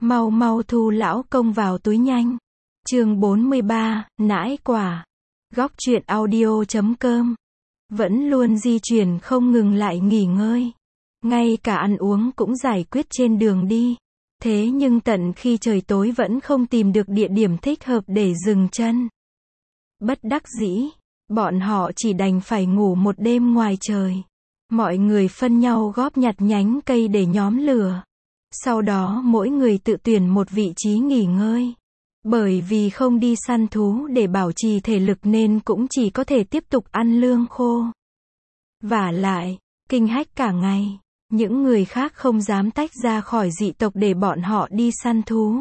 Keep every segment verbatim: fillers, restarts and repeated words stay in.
Mau mau thu lão công vào túi nhanh. Chương bốn mươi ba, nãi quả. Góc truyện audio chấm com. Vẫn luôn di chuyển không ngừng lại nghỉ ngơi. Ngay cả ăn uống cũng giải quyết trên đường đi. Thế nhưng tận khi trời tối vẫn không tìm được địa điểm thích hợp để dừng chân. Bất đắc dĩ, bọn họ chỉ đành phải ngủ một đêm ngoài trời. Mọi người phân nhau góp nhặt nhánh cây để nhóm lửa. Sau đó mỗi người tự tuyển một vị trí nghỉ ngơi. Bởi vì không đi săn thú để bảo trì thể lực nên cũng chỉ có thể tiếp tục ăn lương khô. Vả lại, kinh hách cả ngày, những người khác không dám tách ra khỏi dị tộc để bọn họ đi săn thú.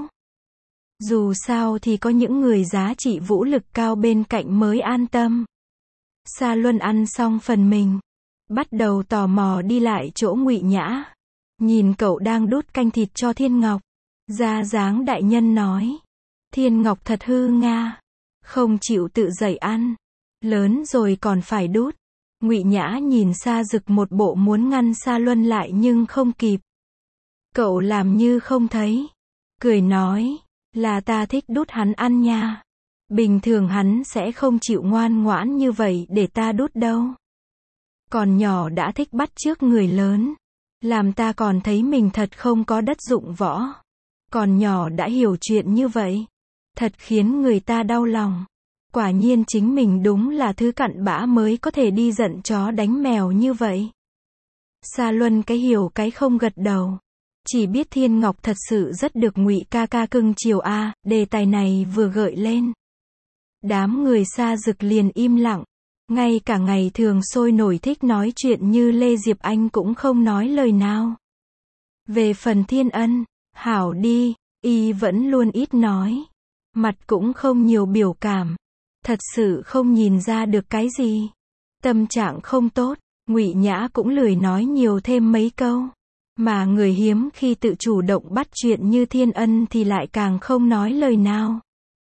Dù sao thì có những người giá trị vũ lực cao bên cạnh mới an tâm. Sa Luân ăn xong phần mình, bắt đầu tò mò đi lại chỗ Ngụy Nhã. Nhìn cậu đang đút canh thịt cho Thiên Ngọc, ra dáng đại nhân nói. Thiên Ngọc thật hư nga, không chịu tự dậy ăn, lớn rồi còn phải đút. Ngụy Nhã nhìn Sa Dực một bộ muốn ngăn Sa Luân lại nhưng không kịp. Cậu làm như không thấy, cười nói, là ta thích đút hắn ăn nha. Bình thường hắn sẽ không chịu ngoan ngoãn như vậy để ta đút đâu. Còn nhỏ đã thích bắt chước người lớn, làm ta còn thấy mình thật không có đất dụng võ. Còn nhỏ đã hiểu chuyện như vậy, thật khiến người ta đau lòng. Quả nhiên chính mình đúng là thứ cặn bã mới có thể đi giận chó đánh mèo như vậy. Sa Luân cái hiểu cái không gật đầu. Chỉ biết Thiên Ngọc thật sự rất được Ngụy ca ca cưng chiều a. À, đề tài này vừa gợi lên, đám người Sa Dực liền im lặng. Ngay cả ngày thường sôi nổi thích nói chuyện như Lê Diệp Anh cũng không nói lời nào. Về phần Thiên Ân, hảo đi, y vẫn luôn ít nói. Mặt cũng không nhiều biểu cảm. Thật sự không nhìn ra được cái gì. Tâm trạng không tốt, Ngụy Nhã cũng lười nói nhiều thêm mấy câu. Mà người hiếm khi tự chủ động bắt chuyện như Thiên Ân thì lại càng không nói lời nào.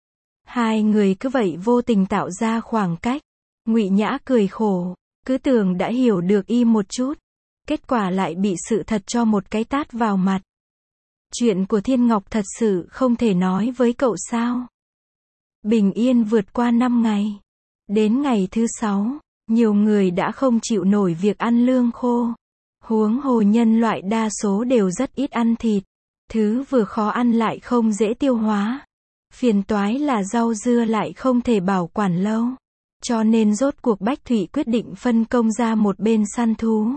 Hai người cứ vậy vô tình tạo ra khoảng cách. Ngụy Nhã cười khổ, cứ tưởng đã hiểu được y một chút. Kết quả lại bị sự thật cho một cái tát vào mặt. Chuyện của Thiên Ngọc thật sự không thể nói với cậu sao? Bình yên vượt qua năm ngày. Đến ngày thứ sáu, nhiều người đã không chịu nổi việc ăn lương khô. Huống hồ nhân loại đa số đều rất ít ăn thịt. Thứ vừa khó ăn lại không dễ tiêu hóa. Phiền toái là rau dưa lại không thể bảo quản lâu. Cho nên rốt cuộc Bách Thụy quyết định phân công ra một bên săn thú.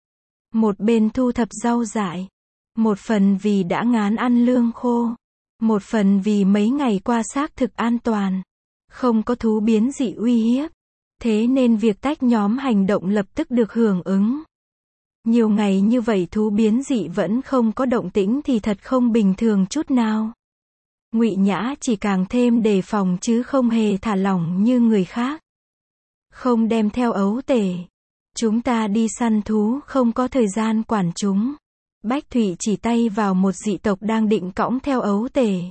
Một bên thu thập rau dại. Một phần vì đã ngán ăn lương khô. Một phần vì mấy ngày qua xác thực an toàn. Không có thú biến dị uy hiếp. Thế nên việc tách nhóm hành động lập tức được hưởng ứng. Nhiều ngày như vậy thú biến dị vẫn không có động tĩnh thì thật không bình thường chút nào. Ngụy Nhã chỉ càng thêm đề phòng chứ không hề thả lỏng như người khác. Không đem theo ấu tể. Chúng ta đi săn thú không có thời gian quản chúng. Bách Thụy chỉ tay vào một dị tộc đang định cõng theo ấu tể.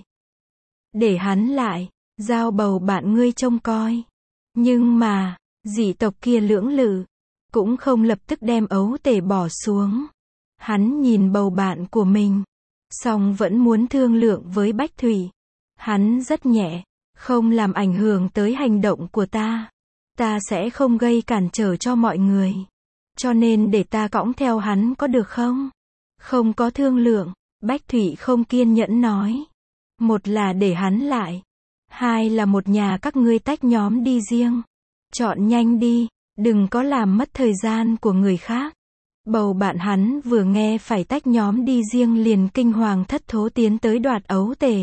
Để hắn lại, giao bầu bạn ngươi trông coi. Nhưng mà, dị tộc kia lưỡng lự, cũng không lập tức đem ấu tể bỏ xuống. Hắn nhìn bầu bạn của mình, song vẫn muốn thương lượng với Bách Thụy. Hắn rất nhẹ, không làm ảnh hưởng tới hành động của ta. Ta sẽ không gây cản trở cho mọi người. Cho nên để ta cõng theo hắn có được không? Không có thương lượng, Bách Thụy không kiên nhẫn nói. Một là để hắn lại. Hai là một nhà các ngươi tách nhóm đi riêng. Chọn nhanh đi, đừng có làm mất thời gian của người khác. Bầu bạn hắn vừa nghe phải tách nhóm đi riêng liền kinh hoàng thất thố tiến tới đoạt ấu tể.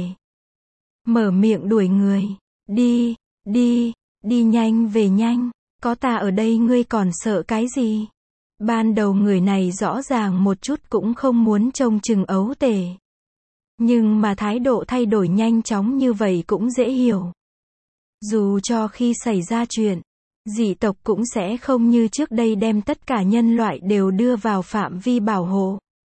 Mở miệng đuổi người. Đi, đi, đi nhanh về nhanh. Có ta ở đây ngươi còn sợ cái gì? Ban đầu người này rõ ràng một chút cũng không muốn trông chừng ấu tể. Nhưng mà thái độ thay đổi nhanh chóng như vậy cũng dễ hiểu. Dù cho khi xảy ra chuyện, dị tộc cũng sẽ không như trước đây đem tất cả nhân loại đều đưa vào phạm vi bảo hộ.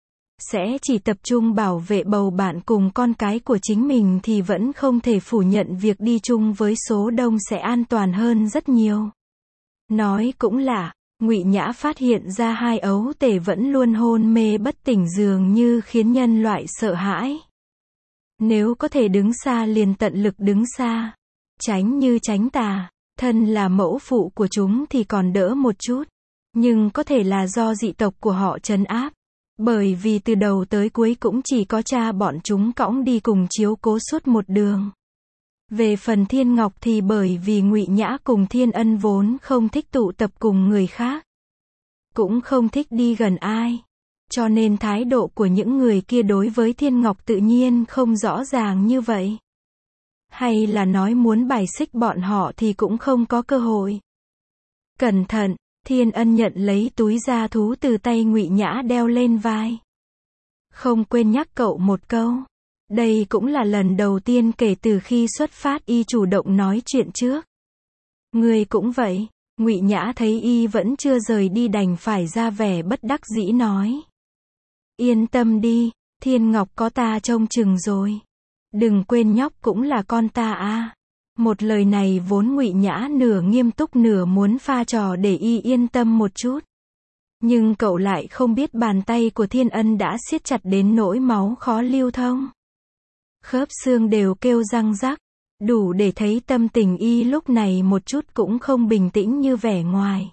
Sẽ chỉ tập trung bảo vệ bầu bạn cùng con cái của chính mình thì vẫn không thể phủ nhận việc đi chung với số đông sẽ an toàn hơn rất nhiều. Nói cũng lạ. Ngụy Nhã phát hiện ra hai ấu tể vẫn luôn hôn mê bất tỉnh dường như khiến nhân loại sợ hãi. Nếu có thể đứng xa liền tận lực đứng xa. Tránh như tránh tà. Thân là mẫu phụ của chúng thì còn đỡ một chút. Nhưng có thể là do dị tộc của họ trấn áp. Bởi vì từ đầu tới cuối cũng chỉ có cha bọn chúng cõng đi cùng chiếu cố suốt một đường. Về phần Thiên Ngọc thì bởi vì Ngụy Nhã cùng Thiên Ân vốn không thích tụ tập cùng người khác. Cũng không thích đi gần ai. Cho nên thái độ của những người kia đối với Thiên Ngọc tự nhiên không rõ ràng như vậy. Hay là nói muốn bài xích bọn họ thì cũng không có cơ hội. Cẩn thận, Thiên Ân nhận lấy túi da thú từ tay Ngụy Nhã đeo lên vai. Không quên nhắc cậu một câu. Đây cũng là lần đầu tiên kể từ khi xuất phát y chủ động nói chuyện trước. Người cũng vậy. Ngụy Nhã thấy y vẫn chưa rời đi đành phải ra vẻ bất đắc dĩ nói. Yên tâm đi, Thiên Ngọc có ta trông chừng rồi. Đừng quên nhóc cũng là con ta à. Một lời này vốn Ngụy Nhã nửa nghiêm túc nửa muốn pha trò để y yên tâm một chút. Nhưng cậu lại không biết bàn tay của Thiên Ân đã siết chặt đến nỗi máu khó lưu thông. Khớp xương đều kêu răng rắc. Đủ để thấy tâm tình y lúc này một chút cũng không bình tĩnh như vẻ ngoài.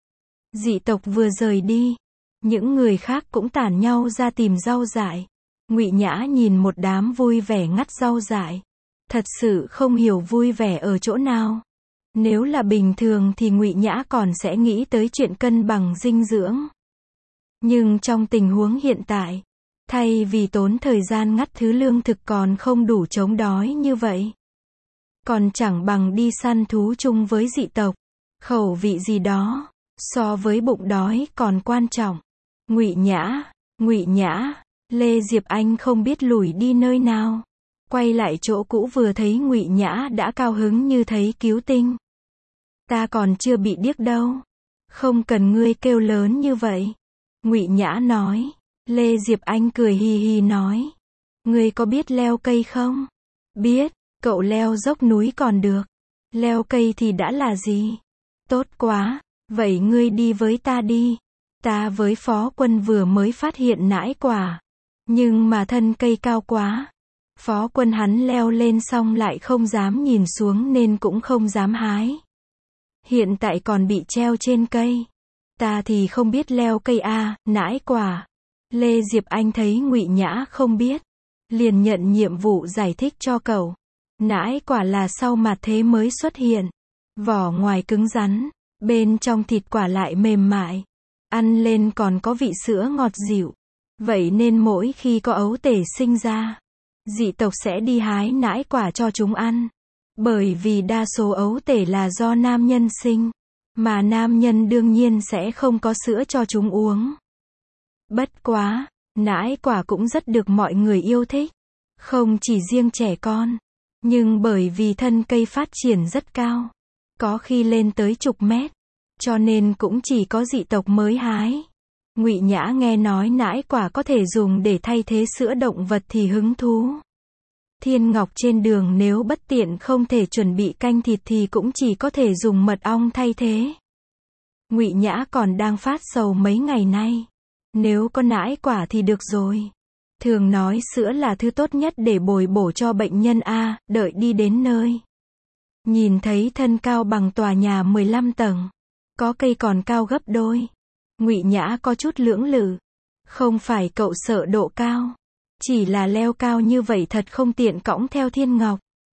Dị tộc vừa rời đi. Những người khác cũng tản nhau ra tìm rau dại. Ngụy Nhã nhìn một đám vui vẻ ngắt rau dại. Thật sự không hiểu vui vẻ ở chỗ nào. Nếu là bình thường thì Ngụy Nhã còn sẽ nghĩ tới chuyện cân bằng dinh dưỡng. Nhưng trong tình huống hiện tại, thay vì tốn thời gian ngắt thứ lương thực còn không đủ chống đói như vậy. Còn chẳng bằng đi săn thú chung với dị tộc. Khẩu vị gì đó, so với bụng đói còn quan trọng. Ngụy Nhã, Ngụy Nhã, Lê Diệp Anh không biết lủi đi nơi nào. Quay lại chỗ cũ vừa thấy Ngụy Nhã đã cao hứng như thấy cứu tinh. Ta còn chưa bị điếc đâu. Không cần ngươi kêu lớn như vậy. Ngụy Nhã nói. Lê Diệp Anh cười hì hì nói. Ngươi có biết leo cây không? Biết, cậu leo dốc núi còn được. Leo cây thì đã là gì? Tốt quá, vậy ngươi đi với ta đi. Ta với Phó Quân vừa mới phát hiện nãi quả. Nhưng mà thân cây cao quá. Phó Quân hắn leo lên xong lại không dám nhìn xuống nên cũng không dám hái. Hiện tại còn bị treo trên cây. Ta thì không biết leo cây a, nãi quả. Lê Diệp Anh thấy Ngụy Nhã không biết, liền nhận nhiệm vụ giải thích cho cậu. Nãi quả là sau mạt thế mới xuất hiện. Vỏ ngoài cứng rắn, bên trong thịt quả lại mềm mại. Ăn lên còn có vị sữa ngọt dịu. Vậy nên mỗi khi có ấu tể sinh ra, dị tộc sẽ đi hái nãi quả cho chúng ăn. Bởi vì đa số ấu tể là do nam nhân sinh, mà nam nhân đương nhiên sẽ không có sữa cho chúng uống. Bất quá, nãi quả cũng rất được mọi người yêu thích. Không chỉ riêng trẻ con, nhưng bởi vì thân cây phát triển rất cao, có khi lên tới chục mét, cho nên cũng chỉ có dị tộc mới hái. Ngụy Nhã nghe nói nãi quả có thể dùng để thay thế sữa động vật thì hứng thú. Thiên Ngọc trên đường nếu bất tiện không thể chuẩn bị canh thịt thì cũng chỉ có thể dùng mật ong thay thế. Ngụy Nhã còn đang phát sầu mấy ngày nay. Nếu có nãi quả thì được rồi. Thường nói sữa là thứ tốt nhất để bồi bổ cho bệnh nhân a, đợi đi đến nơi. Nhìn thấy thân cao bằng tòa nhà mười lăm tầng. Có cây còn cao gấp đôi. Ngụy Nhã có chút lưỡng lự. Không phải cậu sợ độ cao. Chỉ là leo cao như vậy thật không tiện cõng theo Thiên Ngọc.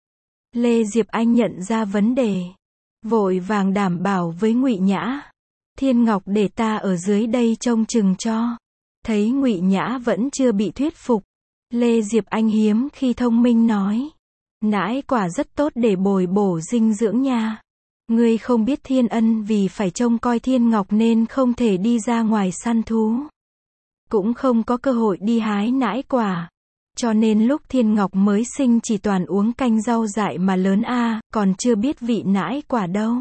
Lê Diệp Anh nhận ra vấn đề. Vội vàng đảm bảo với Ngụy Nhã. Thiên Ngọc để ta ở dưới đây trông chừng cho. Thấy Ngụy Nhã vẫn chưa bị thuyết phục. Lê Diệp Anh hiếm khi thông minh nói. Nãi quả rất tốt để bồi bổ dinh dưỡng nha. Ngươi không biết Thiên Ân vì phải trông coi Thiên Ngọc nên không thể đi ra ngoài săn thú. Cũng không có cơ hội đi hái nãi quả. Cho nên lúc Thiên Ngọc mới sinh chỉ toàn uống canh rau dại mà lớn a, còn chưa biết vị nãi quả đâu.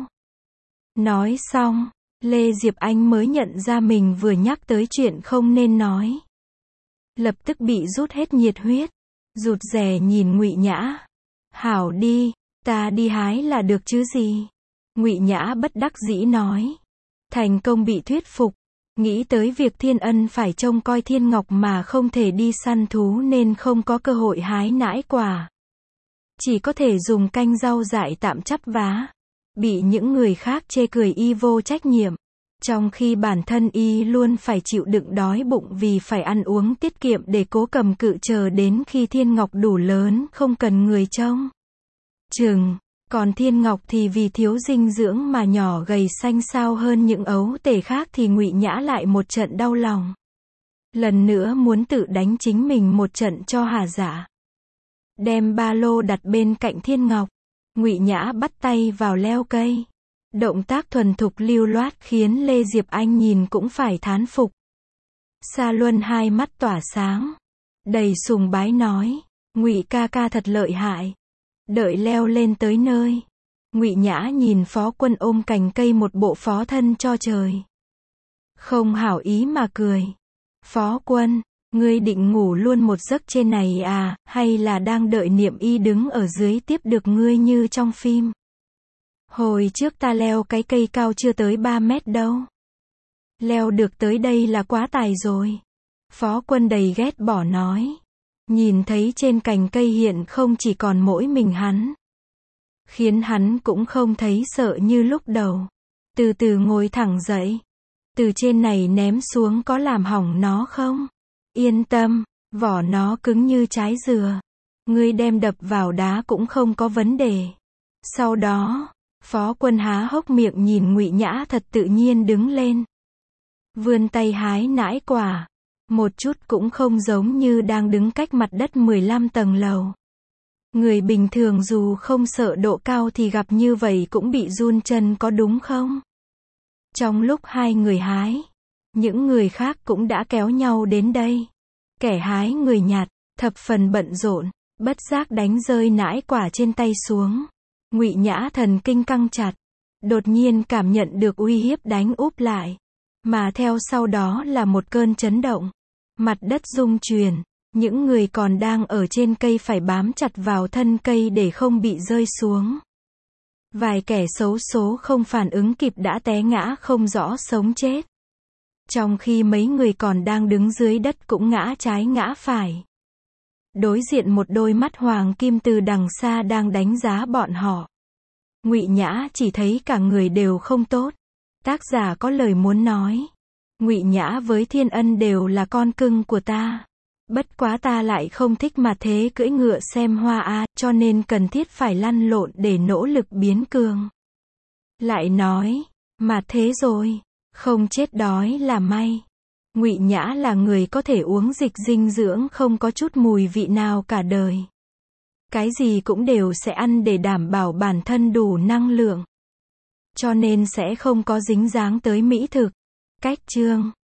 Nói xong, Lê Diệp Anh mới nhận ra mình vừa nhắc tới chuyện không nên nói. Lập tức bị rút hết nhiệt huyết. Rụt rè nhìn Ngụy Nhã. Hảo đi, ta đi hái là được chứ gì. Ngụy Nhã bất đắc dĩ nói. Thành công bị thuyết phục. Nghĩ tới việc Thiên Ân phải trông coi Thiên Ngọc mà không thể đi săn thú nên không có cơ hội hái nãi quả. Chỉ có thể dùng canh rau dại tạm chắp vá. Bị những người khác chê cười y vô trách nhiệm. Trong khi bản thân y luôn phải chịu đựng đói bụng vì phải ăn uống tiết kiệm để cố cầm cự chờ đến khi Thiên Ngọc đủ lớn không cần người trông chừng. Còn Thiên Ngọc thì vì thiếu dinh dưỡng mà nhỏ gầy xanh xao hơn những ấu tể khác thì Ngụy Nhã lại một trận đau lòng. Lần nữa muốn tự đánh chính mình một trận cho hả dạ. Đem ba lô đặt bên cạnh Thiên Ngọc. Ngụy Nhã bắt tay vào leo cây. Động tác thuần thục lưu loát khiến Lê Diệp Anh nhìn cũng phải thán phục. Sa Luân hai mắt tỏa sáng. Đầy sùng bái nói. Ngụy ca ca thật lợi hại. Đợi leo lên tới nơi. Ngụy Nhã nhìn Phó Quân ôm cành cây một bộ phó thân cho trời. Không hảo ý mà cười. Phó Quân, ngươi định ngủ luôn một giấc trên này à, hay là đang đợi Niệm Y đứng ở dưới tiếp được ngươi như trong phim? Hồi trước ta leo cái cây cao chưa tới ba mét đâu. Leo được tới đây là quá tài rồi. Phó Quân đầy ghét bỏ nói. Nhìn thấy trên cành cây hiện không chỉ còn mỗi mình hắn. Khiến hắn cũng không thấy sợ như lúc đầu. Từ từ ngồi thẳng dậy. Từ trên này ném xuống có làm hỏng nó không? Yên tâm, vỏ nó cứng như trái dừa. Ngươi đem đập vào đá cũng không có vấn đề. Sau đó, Phó Quân há hốc miệng nhìn Ngụy Nhã thật tự nhiên đứng lên. Vươn tay hái nãi quả. Một chút cũng không giống như đang đứng cách mặt đất mười lăm tầng lầu. Người bình thường dù không sợ độ cao thì gặp như vậy cũng bị run chân có đúng không? Trong lúc hai người hái, những người khác cũng đã kéo nhau đến đây. Kẻ hái người nhặt, thập phần bận rộn, bất giác đánh rơi nãi quả trên tay xuống. Ngụy Nhã thần kinh căng chặt, đột nhiên cảm nhận được uy hiếp đánh úp lại. Mà theo sau đó là một cơn chấn động. Mặt đất rung chuyển, những người còn đang ở trên cây phải bám chặt vào thân cây để không bị rơi xuống. Vài kẻ xấu số không phản ứng kịp đã té ngã không rõ sống chết. Trong khi mấy người còn đang đứng dưới đất cũng ngã trái ngã phải. Đối diện một đôi mắt hoàng kim từ đằng xa đang đánh giá bọn họ. Ngụy Nhã chỉ thấy cả người đều không tốt. Tác giả có lời muốn nói. Ngụy Nhã với Thiên Ân đều là con cưng của ta. Bất quá ta lại không thích mà thế cưỡi ngựa xem hoa a, cho nên cần thiết phải lăn lộn để nỗ lực biến cường. Lại nói, mà thế rồi, không chết đói là may. Ngụy Nhã là người có thể uống dịch dinh dưỡng không có chút mùi vị nào cả đời. Cái gì cũng đều sẽ ăn để đảm bảo bản thân đủ năng lượng. Cho nên sẽ không có dính dáng tới mỹ thực. Cách chương